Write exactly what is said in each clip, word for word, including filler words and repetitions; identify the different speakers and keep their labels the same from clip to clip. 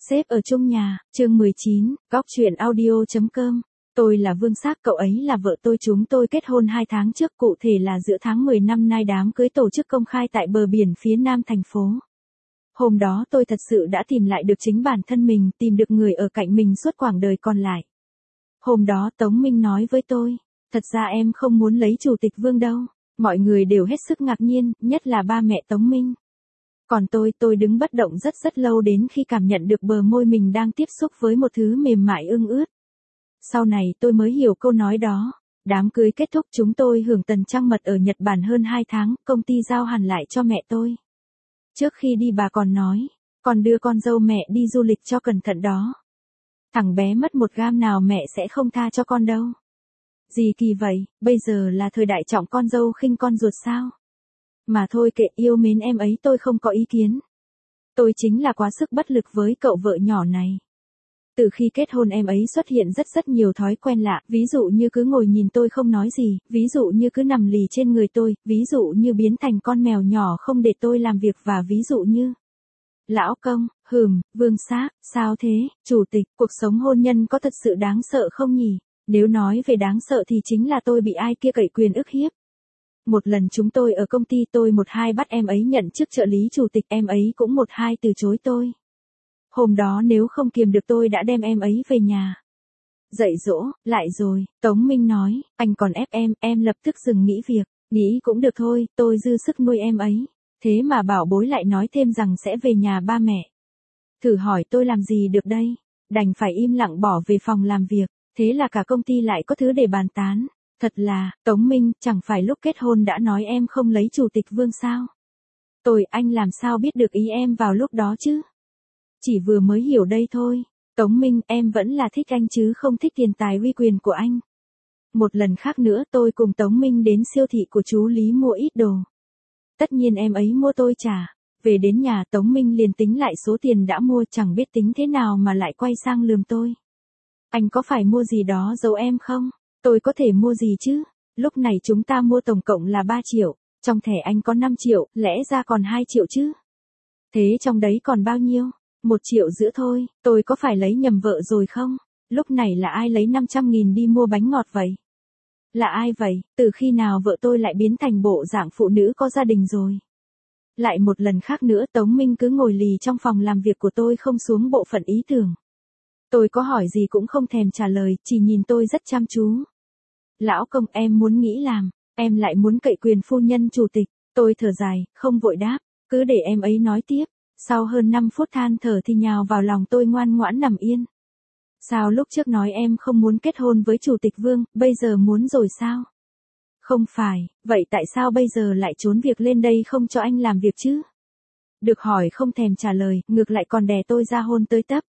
Speaker 1: Sếp ở chung nhà, chương mười chín, góc chuyện audio.com. Tôi là Vương Sắc, cậu ấy là vợ tôi, chúng tôi kết hôn hai tháng trước, cụ thể là giữa tháng mười năm nay. Đám cưới tổ chức công khai tại bờ biển phía nam thành phố. Hôm đó tôi thật sự đã tìm lại được chính bản thân mình, tìm được người ở cạnh mình suốt quãng đời còn lại. Hôm đó Tống Minh nói với tôi, thật ra em không muốn lấy Chủ tịch Vương đâu. Mọi người đều hết sức ngạc nhiên, nhất là ba mẹ Tống Minh. Còn tôi, tôi đứng bất động rất rất lâu đến khi cảm nhận được bờ môi mình đang tiếp xúc với một thứ mềm mại ưng ướt. Sau này tôi mới hiểu câu nói đó. Đám cưới kết thúc, chúng tôi hưởng tần trăng mật ở Nhật Bản hơn hai tháng, công ty giao hẳn lại cho mẹ tôi. Trước khi đi bà còn nói, còn đưa con dâu mẹ đi du lịch cho cẩn thận đó. Thằng bé mất một gam nào mẹ sẽ không tha cho con đâu. Gì kỳ vậy, bây giờ là thời đại trọng con dâu khinh con ruột sao? Mà thôi kệ, yêu mến em ấy tôi không có ý kiến. Tôi chính là quá sức bất lực với cậu vợ nhỏ này. Từ khi kết hôn em ấy xuất hiện rất rất nhiều thói quen lạ, ví dụ như cứ ngồi nhìn tôi không nói gì, ví dụ như cứ nằm lì trên người tôi, ví dụ như biến thành con mèo nhỏ không để tôi làm việc, và ví dụ như lão công, hừm, Vương Sắc, sao thế, Chủ tịch, cuộc sống hôn nhân có thật sự đáng sợ không nhỉ? Nếu nói về đáng sợ thì chính là tôi bị ai kia cậy quyền ức hiếp. Một lần chúng tôi ở công ty, tôi một hai bắt em ấy nhận chức trợ lý chủ tịch, em ấy cũng một hai từ chối tôi. Hôm đó nếu không kiềm được tôi đã đem em ấy về nhà. Dạy dỗ, lại rồi, Tống Minh nói, anh còn ép em, em lập tức dừng nghĩ việc, nghĩ cũng được thôi, tôi dư sức nuôi em ấy. Thế mà bảo bối lại nói thêm rằng sẽ về nhà ba mẹ. Thử hỏi tôi làm gì được đây, đành phải im lặng bỏ về phòng làm việc, thế là cả công ty lại có thứ để bàn tán. Thật là, Tống Minh, chẳng phải lúc kết hôn đã nói em không lấy Chủ tịch Vương sao? Tôi, anh làm sao biết được ý em vào lúc đó chứ? Chỉ vừa mới hiểu đây thôi. Tống Minh, em vẫn là thích anh chứ không thích tiền tài uy quyền của anh. Một lần khác nữa tôi cùng Tống Minh đến siêu thị của chú Lý mua ít đồ. Tất nhiên em ấy mua tôi trả. Về đến nhà Tống Minh liền tính lại số tiền đã mua, chẳng biết tính thế nào mà lại quay sang lườm tôi. Anh có phải mua gì đó giấu em không? Tôi có thể mua gì chứ? Lúc này chúng ta mua tổng cộng là ba triệu, trong thẻ anh có năm triệu, lẽ ra còn hai triệu chứ? Thế trong đấy còn bao nhiêu? Một triệu rưỡi thôi, tôi có phải lấy nhầm vợ rồi không? Lúc này là ai lấy năm trăm nghìn đi mua bánh ngọt vậy? Là ai vậy? Từ khi nào vợ tôi lại biến thành bộ dạng phụ nữ có gia đình rồi? Lại một lần khác nữa Tống Minh cứ ngồi lì trong phòng làm việc của tôi không xuống bộ phận ý tưởng. Tôi có hỏi gì cũng không thèm trả lời, chỉ nhìn tôi rất chăm chú. Lão công, em muốn nghĩ làm, em lại muốn cậy quyền phu nhân chủ tịch. Tôi thở dài, không vội đáp, cứ để em ấy nói tiếp. Sau hơn năm phút than thở thì nhào vào lòng tôi ngoan ngoãn nằm yên. Sao lúc trước nói em không muốn kết hôn với Chủ tịch Vương, bây giờ muốn rồi sao? Không phải, vậy tại sao bây giờ lại trốn việc lên đây không cho anh làm việc chứ? Được hỏi không thèm trả lời, ngược lại còn đè tôi ra hôn tới tấp.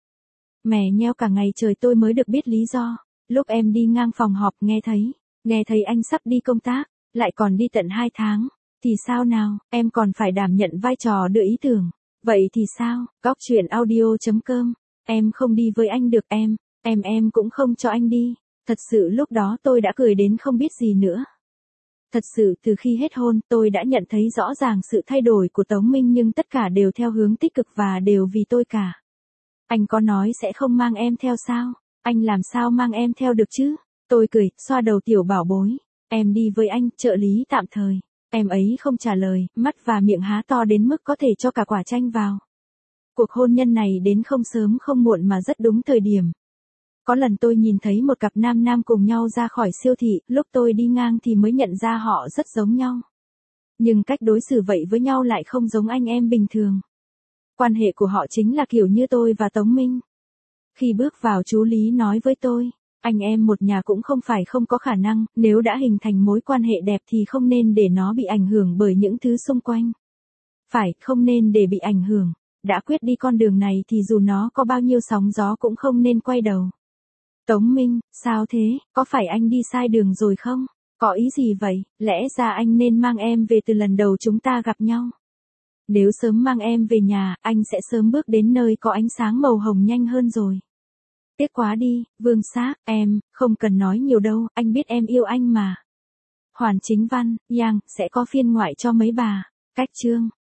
Speaker 1: Mè nheo cả ngày trời tôi mới được biết lý do. Lúc em đi ngang phòng họp nghe thấy, nghe thấy anh sắp đi công tác, lại còn đi tận hai tháng, thì sao nào, em còn phải đảm nhận vai trò đưa ý tưởng. Vậy thì sao, góc chuyện audio.com, em không đi với anh được, em, em em cũng không cho anh đi. Thật sự lúc đó tôi đã cười đến không biết gì nữa. Thật sự từ khi hết hôn tôi đã nhận thấy rõ ràng sự thay đổi của Tống Minh, nhưng tất cả đều theo hướng tích cực và đều vì tôi cả. Anh có nói sẽ không mang em theo sao? Anh làm sao mang em theo được chứ? Tôi cười, xoa đầu tiểu bảo bối. Em đi với anh, trợ lý tạm thời. Em ấy không trả lời, mắt và miệng há to đến mức có thể cho cả quả chanh vào. Cuộc hôn nhân này đến không sớm không muộn mà rất đúng thời điểm. Có lần tôi nhìn thấy một cặp nam nam cùng nhau ra khỏi siêu thị, lúc tôi đi ngang thì mới nhận ra họ rất giống nhau. Nhưng cách đối xử vậy với nhau lại không giống anh em bình thường. Quan hệ của họ chính là kiểu như tôi và Tống Minh. Khi bước vào chú Lý nói với tôi, anh em một nhà cũng không phải không có khả năng, nếu đã hình thành mối quan hệ đẹp thì không nên để nó bị ảnh hưởng bởi những thứ xung quanh. Phải, không nên để bị ảnh hưởng. Đã quyết đi con đường này thì dù nó có bao nhiêu sóng gió cũng không nên quay đầu. Tống Minh, sao thế, có phải anh đi sai đường rồi không? Có ý gì vậy, lẽ ra anh nên mang em về từ lần đầu chúng ta gặp nhau. Nếu sớm mang em về nhà, anh sẽ sớm bước đến nơi có ánh sáng màu hồng nhanh hơn rồi. Tiếc quá đi, Vương Sắc, em, không cần nói nhiều đâu, anh biết em yêu anh mà. Hoàn Chính Văn, Yang, sẽ có phiên ngoại cho mấy bà. Cách chương.